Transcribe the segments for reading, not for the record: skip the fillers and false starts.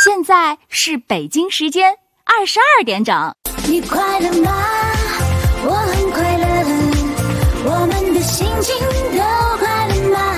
现在是北京时间22点整。 你快乐吗？我很快乐，我们的心情都快乐吗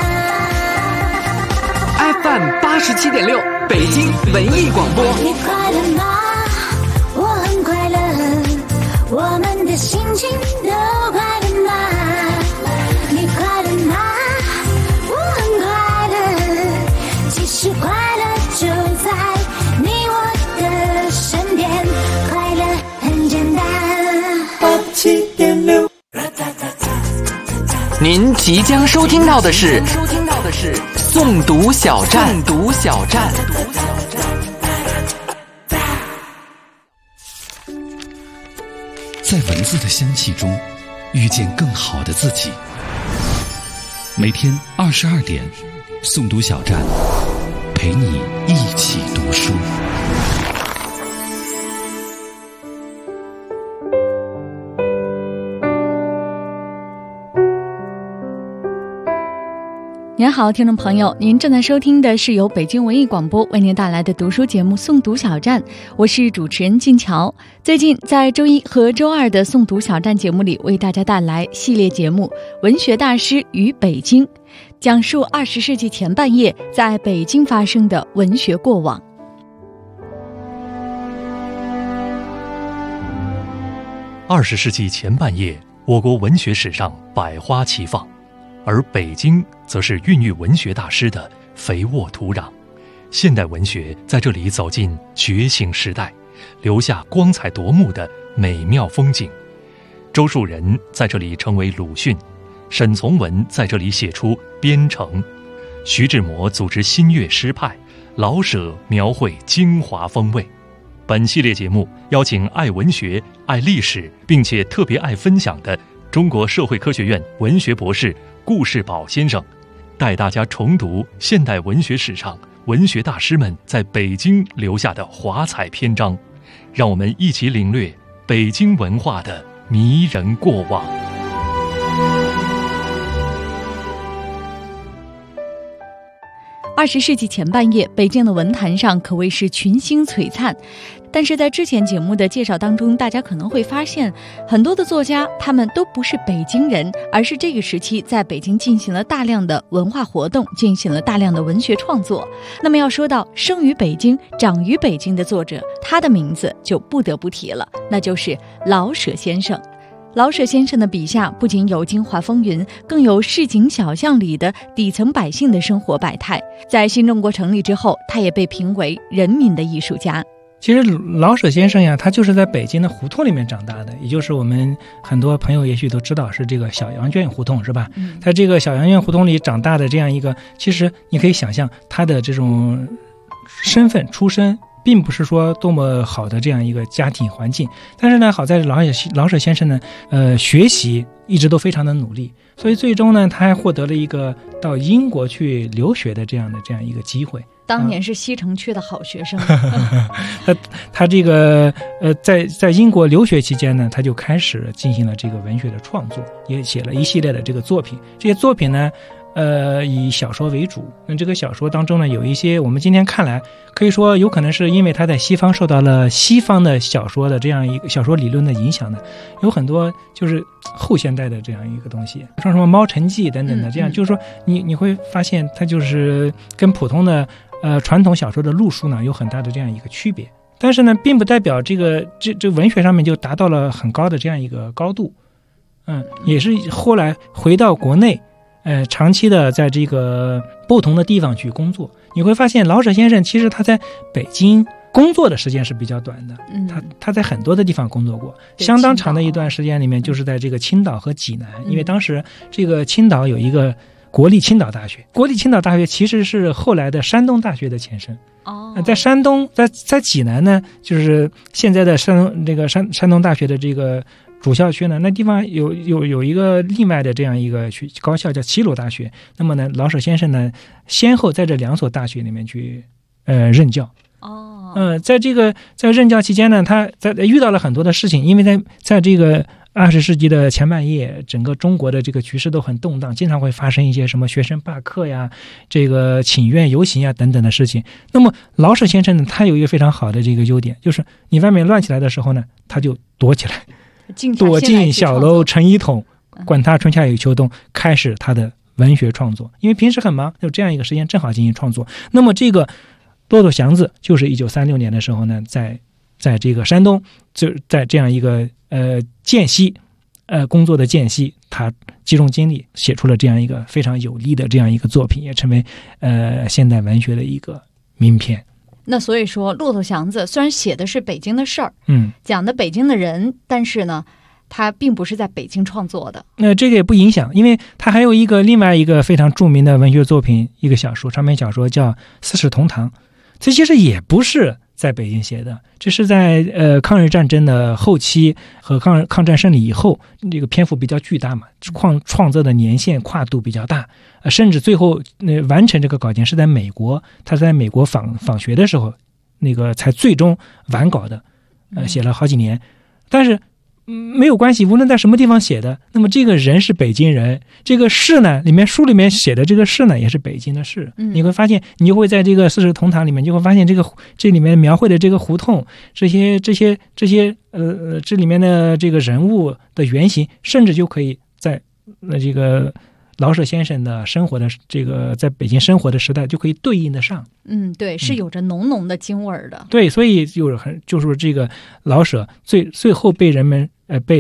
？FM 87.6，北京文艺广播。 你快乐吗？我很快乐，我们的心情都快乐吗？你快乐吗？我很快乐，其实快乐就在你我的身边，快乐很简单。 您即将收听到的是诵读小站。 在文字的香气中遇见更好的自己。每天22点，诵读小站陪你一起读书。 您好，听众朋友，您正在收听的是由北京文艺广播为您带来的读书节目《诵读小站》，我是主持人静乔。最近在周一和周二的《诵读小站》节目里，为大家带来系列节目《文学大师与北京》，讲述20世纪前半叶在北京发生的文学过往。 20世纪前半叶，我国文学史上百花齐放，而北京则是孕育文学大师的肥沃土壤。现代文学在这里走进觉醒时代，留下光彩夺目的美妙风景。周树人在这里成为鲁迅，沈从文在这里写出《边城》，徐志摩组织新月诗派，老舍描绘京华风味。本系列节目邀请爱文学、爱历史，并且特别爱分享的中国社会科学院文学博士顾世宝先生，带大家重读现代文学史上文学大师们在北京留下的华彩篇章，让我们一起领略北京文化的迷人过往。 20世纪前半叶，北京的文坛上可谓是群星璀璨。但是在之前节目的介绍当中，大家可能会发现，很多的作家他们都不是北京人，而是这个时期在北京进行了大量的文化活动，进行了大量的文学创作。那么要说到生于北京、长于北京的作者，他的名字就不得不提了，那就是老舍先生。老舍先生的笔下不仅有京华风云，更有市井小巷里的底层百姓的生活百态。在新中国成立之后，他也被评为人民的艺术家。 其实老舍先生呀，他就是在北京的胡同里面长大的，也就是我们很多朋友也许都知道是这个小羊圈胡同，是吧？在这个小羊圈胡同里长大的这样一个，其实你可以想象他的这种身份出身并不是说多么好的这样一个家庭环境，但是呢，好在老舍先生呢，学习一直都非常的努力，所以最终呢，他还获得了一个到英国去留学的这样一个机会。 当年是西城区的好学生。 他这个在英国留学期间呢，他就开始进行了这个文学的创作，也写了一系列的这个作品。这些作品呢，以小说为主。那这个小说当中呢，有一些我们今天看来可以说有可能是因为他在西方受到了西方的小说的这样一个小说理论的影响呢，有很多就是后现代的这样一个东西，像什么《猫城记》等等的，这样就是说你会发现它就是跟普通的传统小说的路数呢有很大的这样一个区别。但是呢，并不代表这文学上面就达到了很高的这样一个高度。也是后来回到国内。长期的在这个不同的地方去工作，你会发现老舍先生其实他在北京工作的时间是比较短的，他在很多的地方工作过，相当长的一段时间里面就是在这个青岛和济南，因为当时这个青岛有一个国立青岛大学，国立青岛大学其实是后来的山东大学的前身。在山东，在济南呢，就是现在的山东大学的这个主校区呢，那地方有一个另外的这样一个高校叫齐鲁大学。那么呢，老舍先生呢，先后在这两所大学里面去任教。在任教期间呢，他遇到了很多的事情，因为在这个 20世纪的前半叶，整个中国的这个局势都很动荡，经常会发生一些什么学生罢课呀、这个请愿游行呀等等的事情。那么老舍先生呢，他有一个非常好的这个优点，就是你外面乱起来的时候呢，他就躲起来，躲进小楼成一统，管他春夏与秋冬，开始他的文学创作。因为平时很忙，就这样一个时间正好进行创作。那么这个骆驼祥子就是1936年的时候呢，在这个山东，就在这样一个间隙工作的间隙，他集中精力写出了这样一个非常有力的这样一个作品，也成为现代文学的一个名篇。 那所以说，骆驼祥子虽然写的是北京的事儿，讲的北京的人，但是呢，他并不是在北京创作的。 这个也不影响，因为他还有另外一个非常著名的文学作品，一个小说，长篇小说叫《四世同堂》，这其实也不是在北京写的，这是在抗日战争的后期和抗战胜利以后，这个篇幅比较巨大嘛，创作的年限跨度比较大，甚至最后完成这个稿件是在美国，他在美国访学的时候，那个才最终完稿的，写了好几年，但是没有关系，无论在什么地方写的，那么这个人是北京人，这个事呢，书里面写的这个事呢，也是北京的事。你会发现，你就会在这个四世同堂里面，就会发现这里面描绘的这个胡同，这些这里面的这个人物的原型，甚至就可以在这个老舍先生的生活的这个在北京生活的时代就可以对应得上。 对，是有着浓浓的京味儿的。 对，所以就是这个老舍最后被人们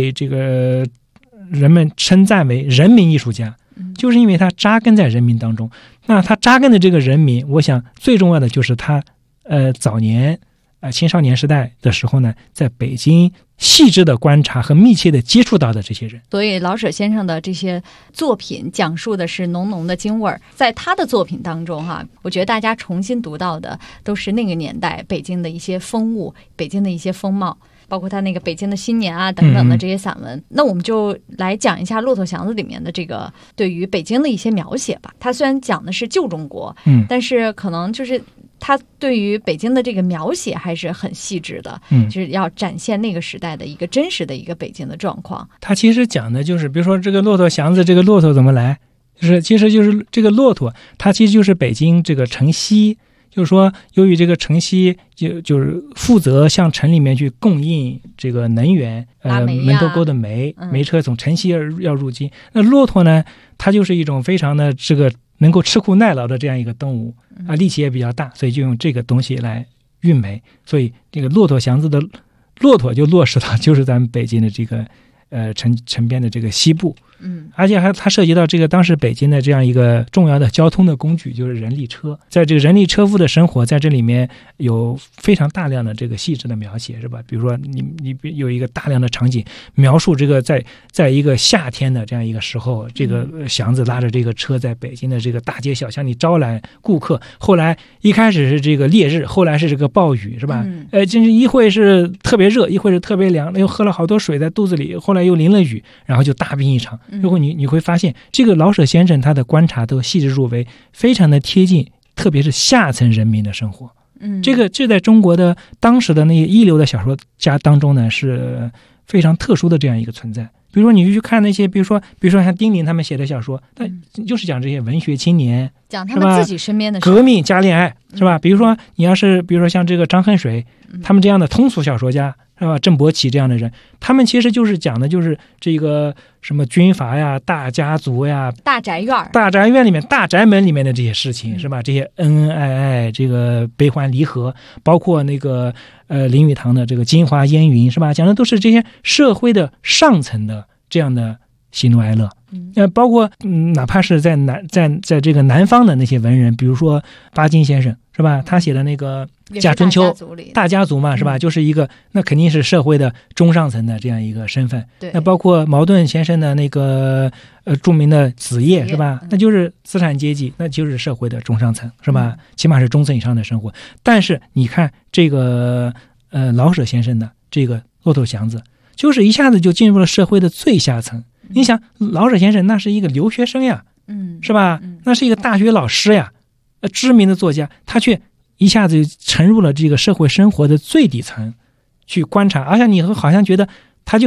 称赞为人民艺术家，就是因为他扎根在人民当中。那他扎根的这个人民，我想最重要的就是他早年青少年时代的时候呢，在北京细致的观察和密切的接触到的这些人。 所以老舍先生的这些作品讲述的是浓浓的京味儿。在他的作品当中我觉得大家重新读到的都是那个年代北京的一些风物，北京的一些风貌，包括他那个北京的新年等等的这些散文。那我们就来讲一下《骆驼祥子》里面的这个对于北京的一些描写吧。他虽然讲的是旧中国，但是可能就是他对于北京的这个描写还是很细致的，就是要展现那个时代的一个真实的一个北京的状况。 他其实讲的就是，比如说这个骆驼祥子，这个骆驼怎么来，其实就是这个骆驼，它其实就是北京这个城西，就是说由于这个城西就是负责向城里面去供应这个能源，门头沟的煤车从城西要入京。那骆驼呢，它就是一种非常的这个能够吃苦耐劳的这样一个动物力气也比较大，所以就用这个东西来运煤。所以这个骆驼祥子的骆驼就落实到就是咱们北京的这个城边的这个西部。而且它涉及到这个当时北京的这样一个重要的交通的工具，就是人力车。在这个人力车夫的生活，在这里面有非常大量的这个细致的描写，是吧？比如说你有一个大量的场景描述这个在一个夏天的这样一个时候，这个祥子拉着这个车在北京的这个大街小巷里招揽顾客。后来一开始是这个烈日，后来是这个暴雨，是吧？就是一会是特别热，一会是特别凉，又喝了好多水在肚子里，后来又淋了雨，然后就大病一场。如果你会发现，这个老舍先生他的观察都细致入微，非常的贴近，特别是下层人民的生活。这在中国的当时的那些一流的小说家当中呢，是非常特殊的这样一个存在。比如说你去看那些，比如说像丁玲他们写的小说，他就是讲这些文学青年， 讲他们自己身边的革命加恋爱，是吧？比如说你要是比如说像这个张恨水，他们这样的通俗小说家，是吧？郑伯奇这样的人，他们其实就是讲的就是这个什么军阀呀、大家族呀、 大宅院里面、大宅门里面的这些事情，是吧？这些恩恩爱爱，这个悲欢离合，包括那个林语堂的这个京华烟云，是吧？讲的都是这些社会的上层的这样的喜怒哀乐。包括哪怕是在这个南方的那些文人，比如说巴金先生，是吧？他写的那个《贾春秋》大家族嘛，是吧？就是一个那肯定是社会的中上层的这样一个身份。那包括茅盾先生的那个著名的子夜，是吧？那就是资产阶级，那就是社会的中上层，是吧？起码是中层以上的生活。但是你看这个老舍先生的这个骆驼祥子，就是一下子就进入了社会的最下层。你想老舍先生那是一个留学生呀，是吧？那是一个大学老师呀，知名的作家，他却一下子沉入了这个社会生活的最底层去观察，而且你好像觉得他就是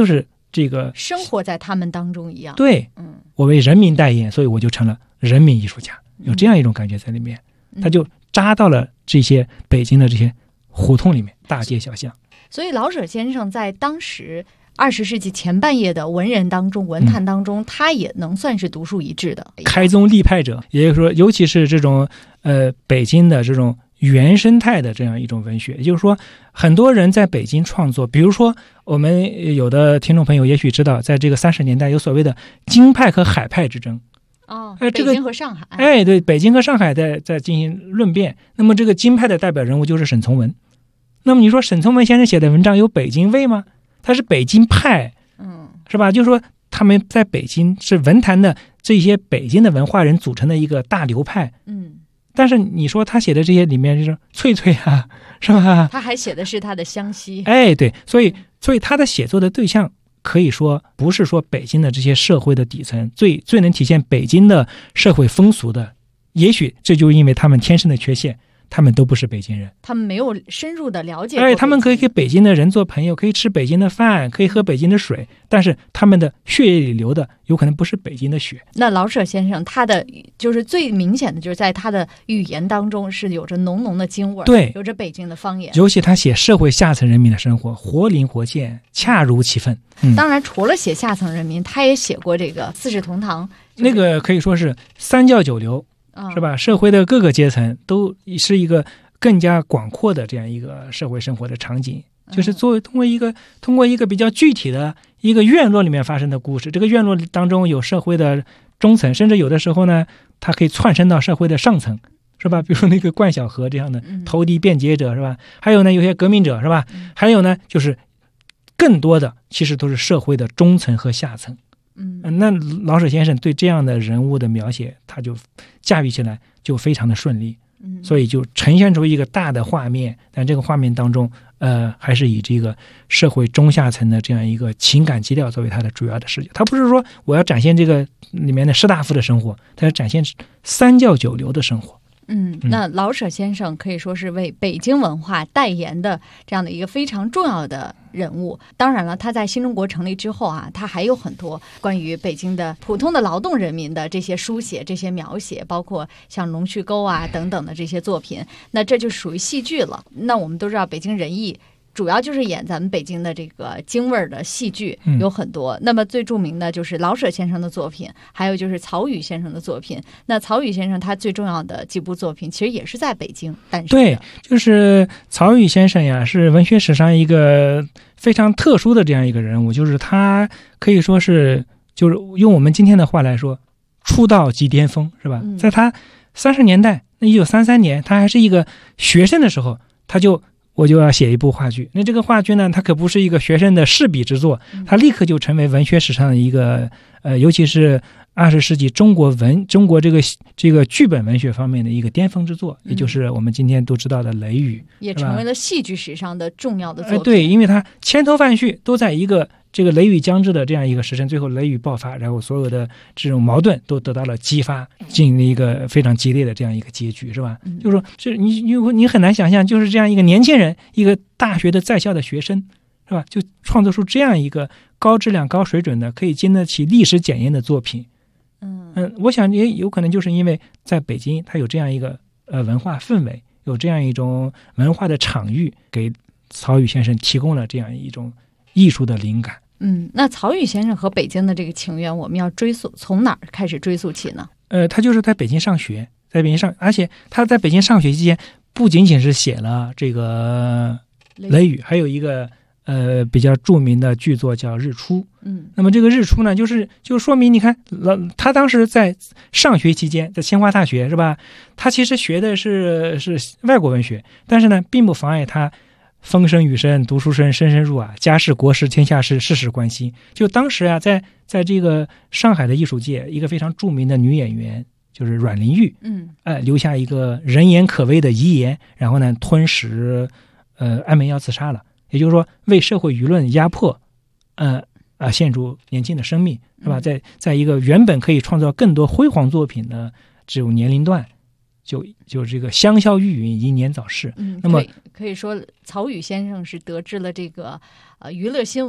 这个生活在他们当中一样。 对，我为人民代言，所以我就成了人民艺术家，有这样一种感觉在里面。他就扎到了这些北京的这些胡同里面，大街小巷。 所以老舍先生在当时20世纪前半叶的文人当中、文坛当中，他也能算是独树一帜的开宗立派者。也就是说，尤其是这种北京的这种原生态的这样一种文学，也就是说，很多人在北京创作，比如说我们有的听众朋友也许知道，在这个30年代有所谓的京派和海派之争。 北京和上海。 对，北京和上海在进行论辩。那么这个京派的代表人物就是沈从文。那么你说沈从文先生写的文章有北京味吗？他是北京派，是吧？就是说他们在北京是文坛的这些北京的文化人组成的一个大流派，但是你说他写的这些里面就是翠翠啊，是吧？ 他还写的是他的湘西， 对，所以他的写作的对象可以说不是说北京的这些社会的底层，最能体现北京的社会风俗的，也许这就因为他们天生的缺陷，他们都不是北京人， 他们没有深入的了解。 他们可以跟北京的人做朋友，可以吃北京的饭，可以喝北京的水，但是他们的血液里流的有可能不是北京的血。 那老舍先生他的就是最明显的，就是在他的语言当中是有着浓浓的京味， 对， 有着北京的方言。 尤其他写社会下层人民的生活，活灵活现，恰如其分。 当然，除了写下层人民，他也写过这个四世同堂， 那个可以说是三教九流。是吧？社会的各个阶层都是一个更加广阔的这样一个社会生活的场景，就是通过一个比较具体的一个院落里面发生的故事。这个院落当中有社会的中层，甚至有的时候呢，它可以窜升到社会的上层，是吧？比如说那个冠晓荷这样的投敌辩解者，是吧？还有呢，有些革命者，是吧？还有呢，就是更多的其实都是社会的中层和下层。那老舍先生对这样的人物的描写，他就驾驭起来就非常的顺利，所以就呈现出一个大的画面，但这个画面当中，还是以这个社会中下层的这样一个情感基调作为他的主要的视角。他不是说我要展现这个里面的士大夫的生活，他要展现三教九流的生活。 那老舍先生可以说是为北京文化代言的这样的一个非常重要的人物。当然了，他在新中国成立之后啊，他还有很多关于北京的普通的劳动人民的这些书写、这些描写，包括像《龙须沟》啊等等的这些作品。那这就属于戏剧了。那我们都知道，北京人艺主要就是演咱们北京的这个京味儿的戏剧有很多，那么最著名的就是老舍先生的作品，还有就是曹禺先生的作品。那曹禺先生他最重要的几部作品其实也是在北京诞生的。 对，就是曹禺先生呀，是文学史上一个非常特殊的这样一个人物，就是他可以说是，就是用我们今天的话来说，出道即巅峰，是吧？在他30年代，那1933年他还是一个学生的时候，我就要写一部话剧。那这个话剧呢，它可不是一个学生的试笔之作，它立刻就成为文学史上的一个尤其是20世纪中国这个剧本文学方面的一个巅峰之作，也就是我们今天都知道的《雷雨》， 也成为了戏剧史上的重要的作品。 对，因为它千头万绪都在一个这个雷雨将至的这样一个时辰，最后雷雨爆发，然后所有的这种矛盾都得到了激发，进行了一个非常激烈的这样一个结局，是吧？就是说，你很难想象，就是这样一个年轻人，一个大学的在校的学生，是吧？就创作出这样一个高质量、高水准的，可以经得起历史检验的作品。我想也有可能就是因为在北京，它有这样一个文化氛围，有这样一种文化的场域，给曹禺先生提供了这样一种艺术的灵感。 那曹禺先生和北京的这个情缘，我们要追溯，从哪儿开始追溯起呢？ 他就是在北京上学，而且他在北京上学期间，不仅仅是写了这个《雷雨》，还有一个比较著名的剧作叫《日出》。那么这个《日出》呢，就说明你看，他当时在上学期间，在清华大学，是吧？他其实学的是外国文学，但是呢，并不妨碍他风声雨声，读书声，声声入耳，家事国事天下事，事事关心。就当时啊，在这个上海的艺术界，一个非常著名的女演员就是阮玲玉，留下一个人言可畏的遗言，然后呢，吞食安眠药自杀了。也就是说，为社会舆论压迫，献出年轻的生命，是吧？在一个原本可以创造更多辉煌作品的这种年龄段，就这个香消玉殒，英年早逝。那么可以说，曹禺先生是得知了这个娱乐新闻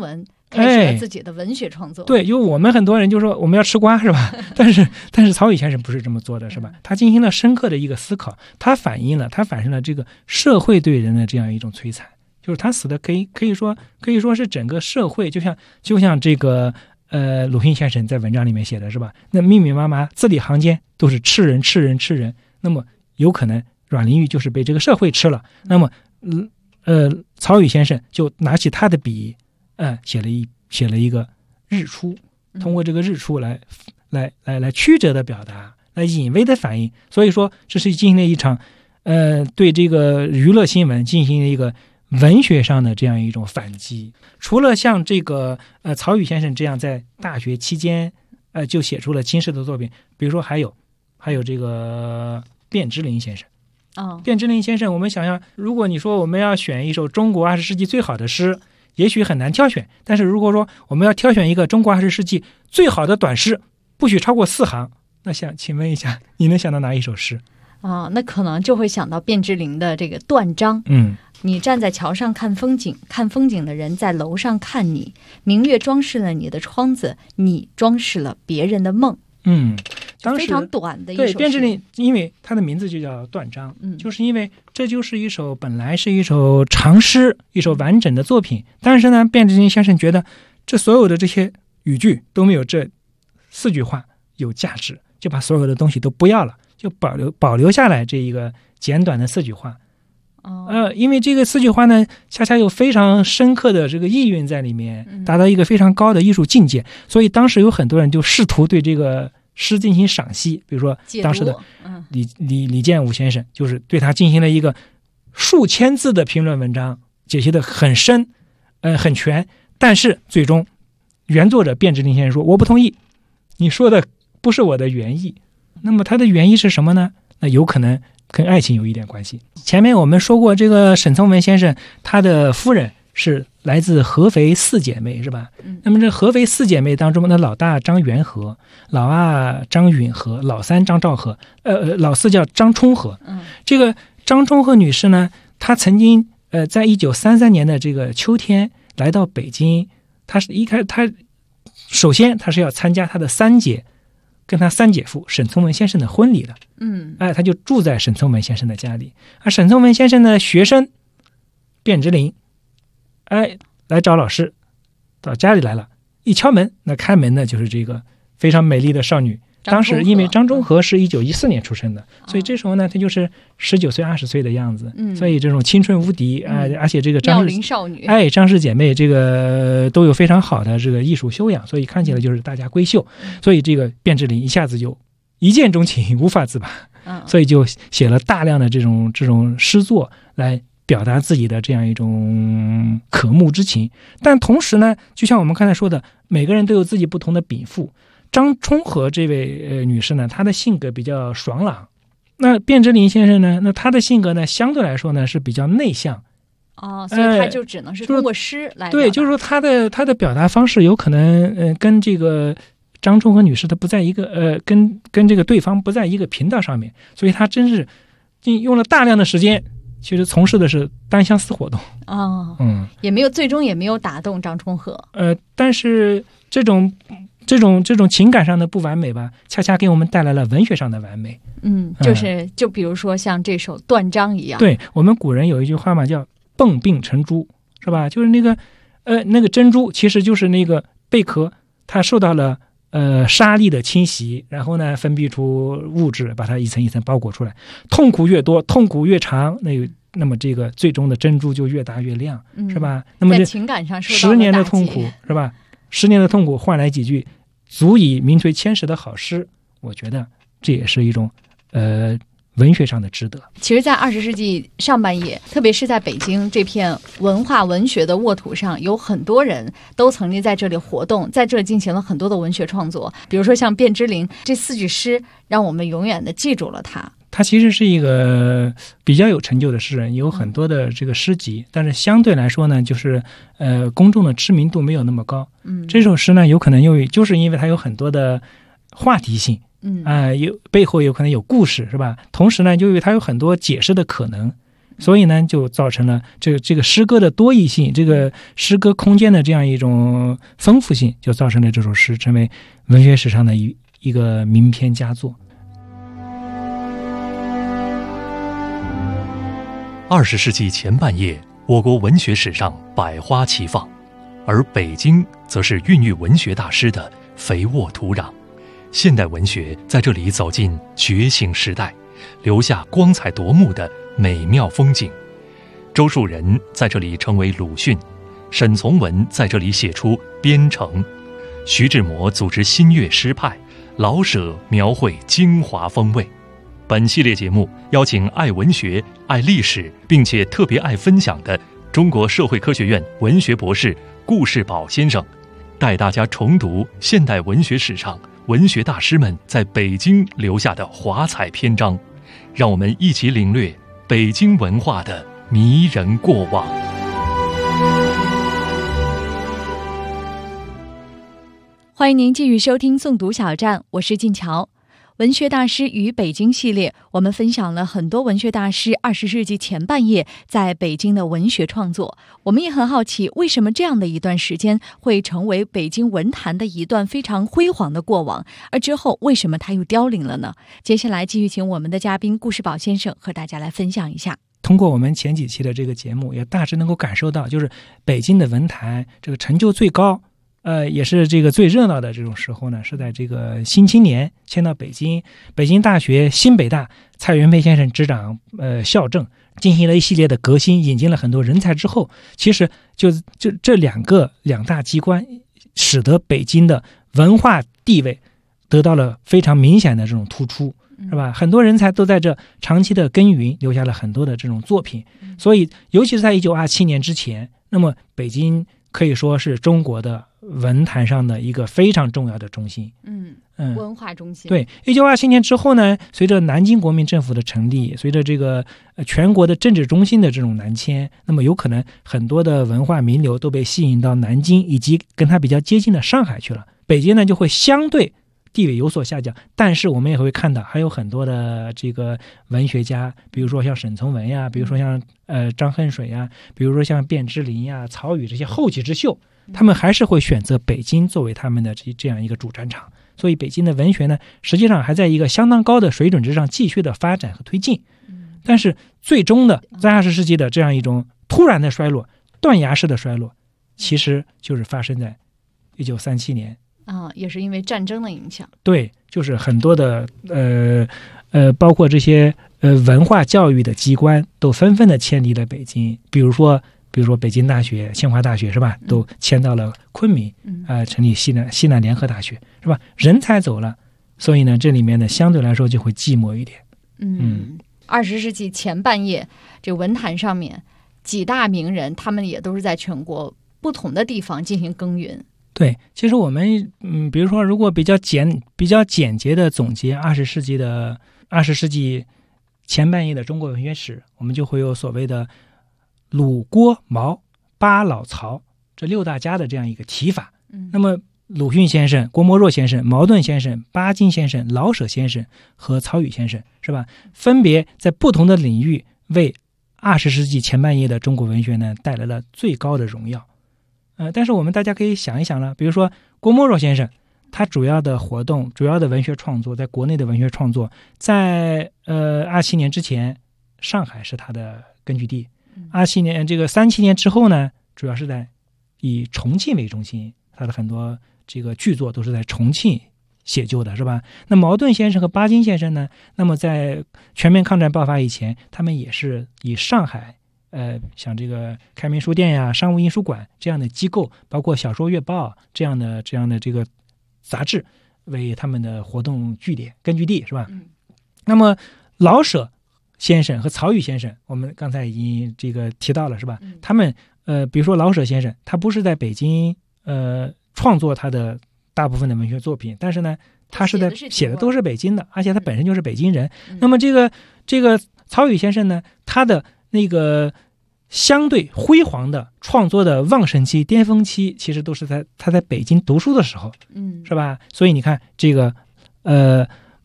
开始了自己的文学创作。 对，因为我们很多人就说我们要吃瓜是吧？但是曹禺先生不是这么做的，是吧？他进行了深刻的一个思考，他反映了这个社会对人的这样一种摧残，就是他死的可以说是整个社会，就像这个鲁迅先生在文章里面写的是吧？那密密麻麻字里行间都是吃人，那么有可能阮玲玉就是被这个社会吃了。那么曹禺先生就拿起他的笔，写了一个日出，通过这个日出来曲折的表达，来隐微的反映。所以说，这是进行了一场对这个娱乐新闻进行了一个文学上的这样一种反击。除了像这个曹禺先生这样在大学期间就写出了惊世的作品，比如说还有这个卞之琳先生。卞之琳先生，我们想想，如果你说我们要选一首中国20世纪最好的诗，也许很难挑选。但是如果说我们要挑选一个中国20世纪最好的短诗，不许超过4行，那请问一下，你能想到哪一首诗？ 那可能就会想到卞之琳的这个断章。你站在桥上看风景，看风景的人在楼上看你，明月装饰了你的窗子，你装饰了别人的梦。当时非常短的一首诗。对，卞之琳，因为他的名字就叫断章，就是因为这就是本来是一首长诗，一首完整的作品，但是呢，卞之琳先生觉得这所有的这些语句都没有这4句话有价值，就把所有的东西都不要了，就保留下来这一个简短的4句话。因为这个4句话呢，恰恰有非常深刻的这个意蕴在里面，达到一个非常高的艺术境界，所以当时有很多人就试图对这个诗进行赏析，比如说当时的李建武先生，就是对他进行了一个数千字的评论文章，解析的很深，很全，但是最终原作者卞之琳先生说，我不同意，你说的不是我的原意。那么他的原意是什么呢？那有可能跟爱情有一点关系。前面我们说过，这个沈从文先生他的夫人是来自合肥4姐妹，是吧？那么这合肥4姐妹当中，那老大张元和，老二张允和，老三张兆和，老四叫张充和。这个张充和女士呢，她曾经在1933年的这个秋天来到北京，她首先她是要参加她的3姐跟她3姐夫沈从文先生的婚礼的。他就住在沈从文先生的家里。而沈从文先生的学生卞之琳，来找老师，到家里来了，一敲门，那开门呢就是这个非常美丽的少女。当时因为张充和是1914年出生的，所以这时候呢，她就是19岁、20岁的样子，所以这种青春无敌，而且这个妙龄少女， 张氏姐妹这个都有非常好的这个艺术修养，所以看起来就是大家闺秀，所以这个卞之琳一下子就一见钟情，无法自拔，所以就写了大量的这种诗作来表达自己的这样一种渴慕之情。但同时呢，就像我们刚才说的，每个人都有自己不同的禀赋。张充和这位女士呢，她的性格比较爽朗，那卞之琳先生呢，那他的性格呢相对来说呢是比较内向。 所以他就只能是通过诗来对，就是说他的表达方式有可能跟这个张充和女士她不在一个跟这个对方不在一个频道上面，所以他真是用了大量的时间，其实从事的是单相思活动。 最终也没有打动张充和。 但是这种情感上的不完美吧，恰恰给我们带来了文学上的完美。 就比如说像这首断章一样。 对，我们古人有一句话嘛，叫迸并成珠，是吧？就是那个珍珠其实就是那个贝壳，它受到了沙粒的侵袭，然后呢分泌出物质，把它一层一层包裹出来。痛苦越多，痛苦越长，那么这个最终的珍珠就越大越亮，是吧？那么在情感上受到了 10年的痛苦，是吧？10年的痛苦换来几句足以名垂千史的好诗，我觉得这也是一种文学上的值得。 其实在20世纪上半叶，特别是在北京这片文化文学的沃土上，有很多人都曾经在这里活动，在这里进行了很多的文学创作。比如说像卞之琳这4句诗，让我们永远的记住了他。 他其实是一个比较有成就的诗人，有很多的这个诗集，但是相对来说呢，就是公众的知名度没有那么高。这首诗呢，有可能就是因为它有很多的话题性，背后有可能有故事，是吧？同时呢，就因为它有很多解释的可能， 所以呢，就造成了这个诗歌的多义性，这个诗歌空间的这样一种丰富性，就造成了这首诗成为文学史上的一个名篇佳作。 20世纪前半叶，我国文学史上百花齐放，而北京则是孕育文学大师的肥沃土壤。现代文学在这里走进觉醒时代，留下光彩夺目的美妙风景。周树人在这里成为鲁迅，沈从文在这里写出边城，徐志摩组织新月诗派，老舍描绘精华风味。本系列节目邀请爱文学、爱历史，并且特别爱分享的中国社会科学院文学博士顾世宝先生，带大家重读现代文学史上文学大师们在北京留下的华彩篇章，让我们一起领略北京文化的迷人过往。 欢迎您继续收听诵读小站，我是静乔。文学大师与北京系列，我们分享了很多文学大师20世纪前半叶在北京的文学创作。我们也很好奇，为什么这样的一段时间会成为北京文坛的一段非常辉煌的过往，而之后为什么它又凋零了呢？接下来继续请我们的嘉宾顾世宝先生和大家来分享一下。 通过我们前几期的这个节目，也大致能够感受到，就是北京的文坛这个成就最高，也是这个最热闹的这种时候呢，是在这个新青年迁到北京大学新北大蔡元培先生执掌校政，进行了一系列的革新，引进了很多人才之后，其实就这两大机关，使得北京的文化地位得到了非常明显的这种突出，是吧？很多人才都在这长期的耕耘，留下了很多的这种作品。所以尤其是在1927年之前，那么北京可以说是中国的文坛上的一个非常重要的中心， 文化中心。 对，1927年之后呢，随着南京国民政府的成立，随着这个全国的政治中心的这种南迁，那么有可能很多的文化名流都被吸引到南京以及跟它比较接近的上海去了。北京呢就会相对地位有所下降，但是我们也会看到还有很多的这个文学家，比如说像沈从文呀，比如说像张恨水呀，比如说像卞之琳呀、曹禺这些后起之秀，他们还是会选择北京作为他们的这样一个主战场。所以北京的文学呢，实际上还在一个相当高的水准之上继续的发展和推进。但是最终的在20世纪的这样一种突然的衰落、断崖式的衰落，其实就是发生在1937年。 也是因为战争的影响。 对，就是很多的包括这些文化教育的机关都纷纷的迁离了北京，比如说北京大学、清华大学，是吧？都迁到了昆明，成立西南联合大学，是吧？人才走了，所以呢，这里面呢相对来说就会寂寞一点。 20世纪前半叶，这文坛上面几大名人，他们也都是在全国不同的地方进行耕耘。 对，其实我们比如说，如果比较简洁的总结20世纪前半叶的中国文学史，我们就会有所谓的鲁、郭、毛、巴、老、曹这6大家的这样一个提法。那么鲁迅先生、郭沫若先生、茅盾先生、巴金先生、老舍先生和曹禺先生，是吧？分别在不同的领域为20世纪前半叶的中国文学呢带来了最高的荣耀。但是我们大家可以想一想了，比如说郭沫若先生，他主要的活动、主要的文学创作，在国内的文学创作，在27年之前，上海是他的根据地。27年37年之后呢，主要是在以重庆为中心，他的很多这个剧作都是在重庆写就的，是吧？那茅盾先生和巴金先生呢，那么在全面抗战爆发以前，他们也是以上海像这个开明书店呀、商务印书馆这样的机构，包括小说月报这样的这个杂志为他们的活动据点、根据地，是吧？那么老舍先生和曹禺先生，我们刚才已经这个提到了，是吧？他们比如说老舍先生，他不是在北京创作他的大部分的文学作品，但是呢，他是在写的都是北京的，而且他本身就是北京人。那么这个曹禺先生呢，他的那个相对辉煌的创作的旺盛期、巅峰期，其实都是他在北京读书的时候，是吧？所以你看这个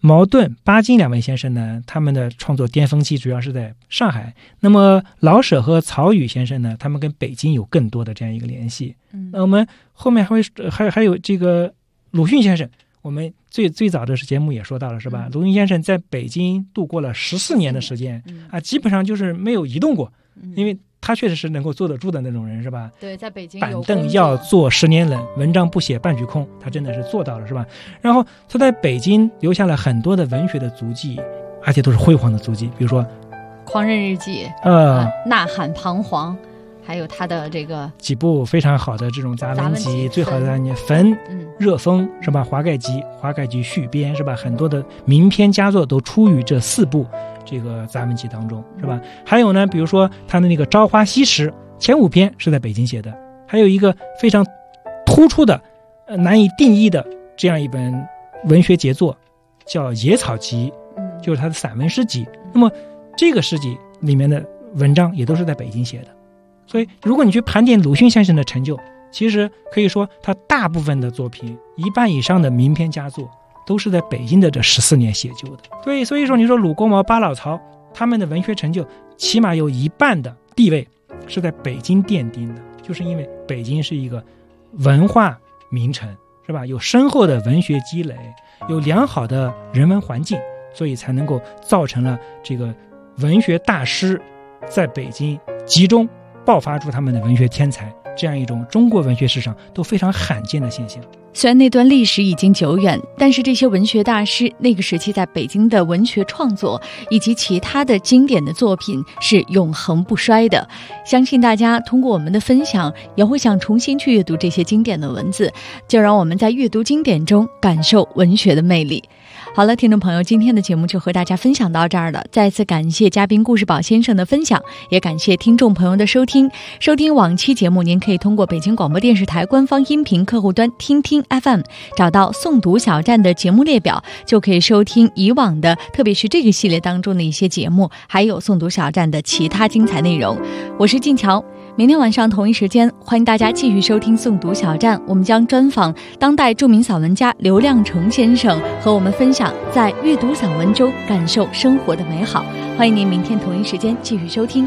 茅盾、巴金两位先生呢，他们的创作巅峰期主要是在上海。那么老舍和曹禺先生呢，他们跟北京有更多的这样一个联系。那我们后面还有这个鲁迅先生，我们最早的节目也说到了，是吧？鲁迅先生在北京度过了14年的时间啊，基本上就是没有移动过，因为他确实是能够坐得住的那种人，是吧？ 对，在北京板凳要坐10年冷，文章不写半句空，他真的是做到了，是吧？然后他在北京留下了很多的文学的足迹，而且都是辉煌的足迹，比如说《 狂人日记》呐喊彷徨，还有他的这个几部非常好的这种杂文集，最好的焚、热风，是吧？华盖集续编，是吧？很多的名篇佳作都出于这4部这个杂文集当中，是吧？还有呢，比如说他的那个《朝花夕拾》，前5篇是在北京写的，还有一个非常突出的难以定义的这样一本文学杰作，叫《野草集》，就是他的散文诗集。那么这个诗集里面的文章也都是在北京写的。所以如果你去盘点鲁迅先生的成就，其实可以说他大部分的作品1半以上的名篇佳作都是在北京的这14年写就的。对，所以说你说鲁国毛、巴老曹他们的文学成就起码有1半的地位是在北京奠定的，就是因为北京是一个文化名城，是吧？有深厚的文学积累，有良好的人文环境，所以才能够造成了这个文学大师在北京集中爆发出他们的文学天才，这样一种中国文学史上都非常罕见的现象。 虽然那段历史已经久远，但是这些文学大师那个时期在北京的文学创作以及其他的经典的作品是永恒不衰的。相信大家通过我们的分享也会想重新去阅读这些经典的文字，就让我们在阅读经典中感受文学的魅力。好了，听众朋友，今天的节目就和大家分享到这儿了。再次感谢嘉宾故事宝先生的分享，也感谢听众朋友的收听。收听往期节目，您可以通过北京广播电视台官方音频客户端听听 FM 找到诵读小站的节目列表，就可以收听以往的，特别是这个系列当中的一些节目，还有诵读小站的其他精彩内容。我是静乔，明天晚上同一时间，欢迎大家继续收听诵读小站，我们将专访当代著名散文家刘亮程先生，和我们分享在阅读散文中感受生活的美好。欢迎您明天同一时间继续收听。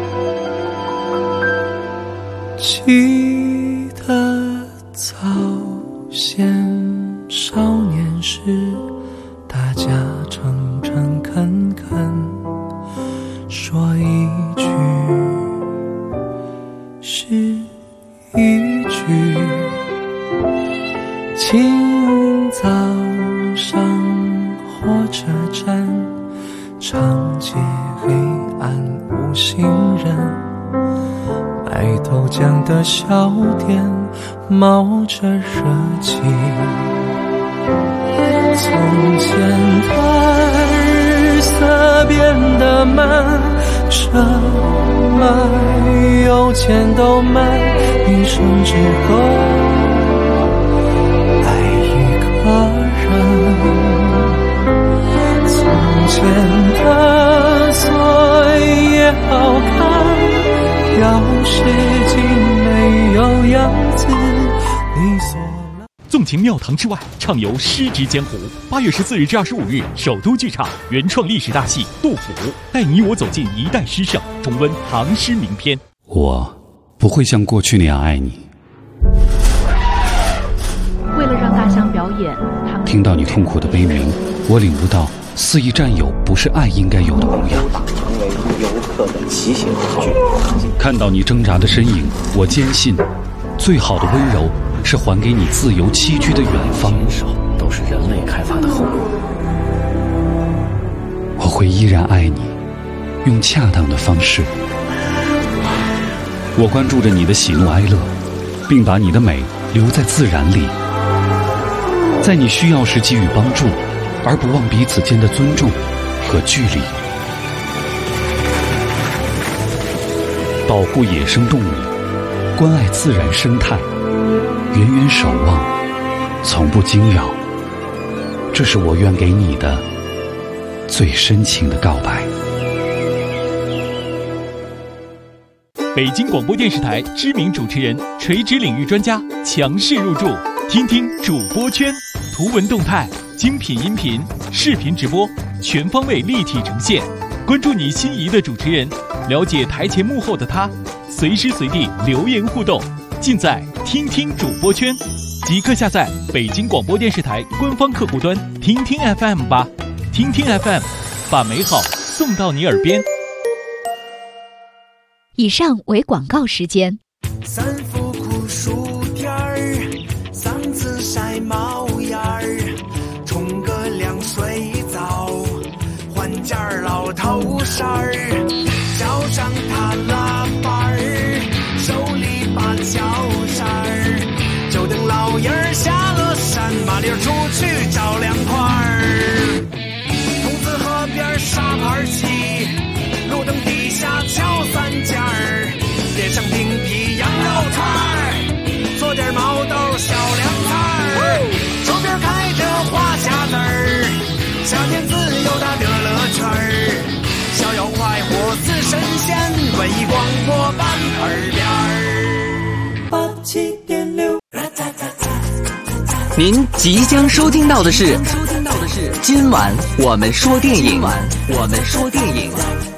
记得早先少年时，大家诚诚恳恳说一句是一句，清早上火车站，长街黑暗无行人，卖豆浆的小店冒着热气。从前的日色变得慢，什么有钱都买，一生只够爱一个人。从前的锁也好看，钥匙竟没有样子，你锁了。 纵情庙堂之外，畅游诗之江湖。8月14日至25日，首都剧场原创历史大戏《杜甫》，带你我走进一代诗圣，重温唐诗名篇。 我不会像过去那样爱你。 为了让大象表演，他们听到你痛苦的悲鸣，我领悟到肆意占有不是爱应该有的模样。 成为游客的骑行工具。 看到你挣扎的身影，我坚信，最好的温柔是还给你自由栖居的远方。 都是人类开发的后果。 我会依然爱你，用恰当的方式。我关注着你的喜怒哀乐，并把你的美留在自然里，在你需要时给予帮助，而不忘彼此间的尊重和距离。保护野生动物，关爱自然生态，远远守望，从不惊扰。这是我愿给你的最深情的告白。 北京广播电视台知名主持人、垂直领域专家强势入驻，听听主播圈，图文动态精品音频、视频直播，全方位立体呈现。关注你心仪的主持人，了解台前幕后的他，随时随地留言互动，尽在听听主播圈。即刻下载北京广播电视台官方客户端听听 FM 吧。听听 FM， 把美好送到你耳边。 以上为广告时间。 三伏酷暑天儿，嗓子晒冒烟儿，冲个凉水澡，换件老头衫儿，脚上踏喇叭儿，手里把小扇儿，就等老爷儿下了山，麻溜出去找凉快儿。筒子河边沙盘棋，路灯底下敲三件儿，脸上顶皮羊肉串儿，做点毛豆小凉菜儿，手边开着花匣子儿，夏天自由的乐乐圈儿，逍遥快活似神仙，文艺广播伴耳边儿。87.6， 您即将收听到的是今晚我们说电影。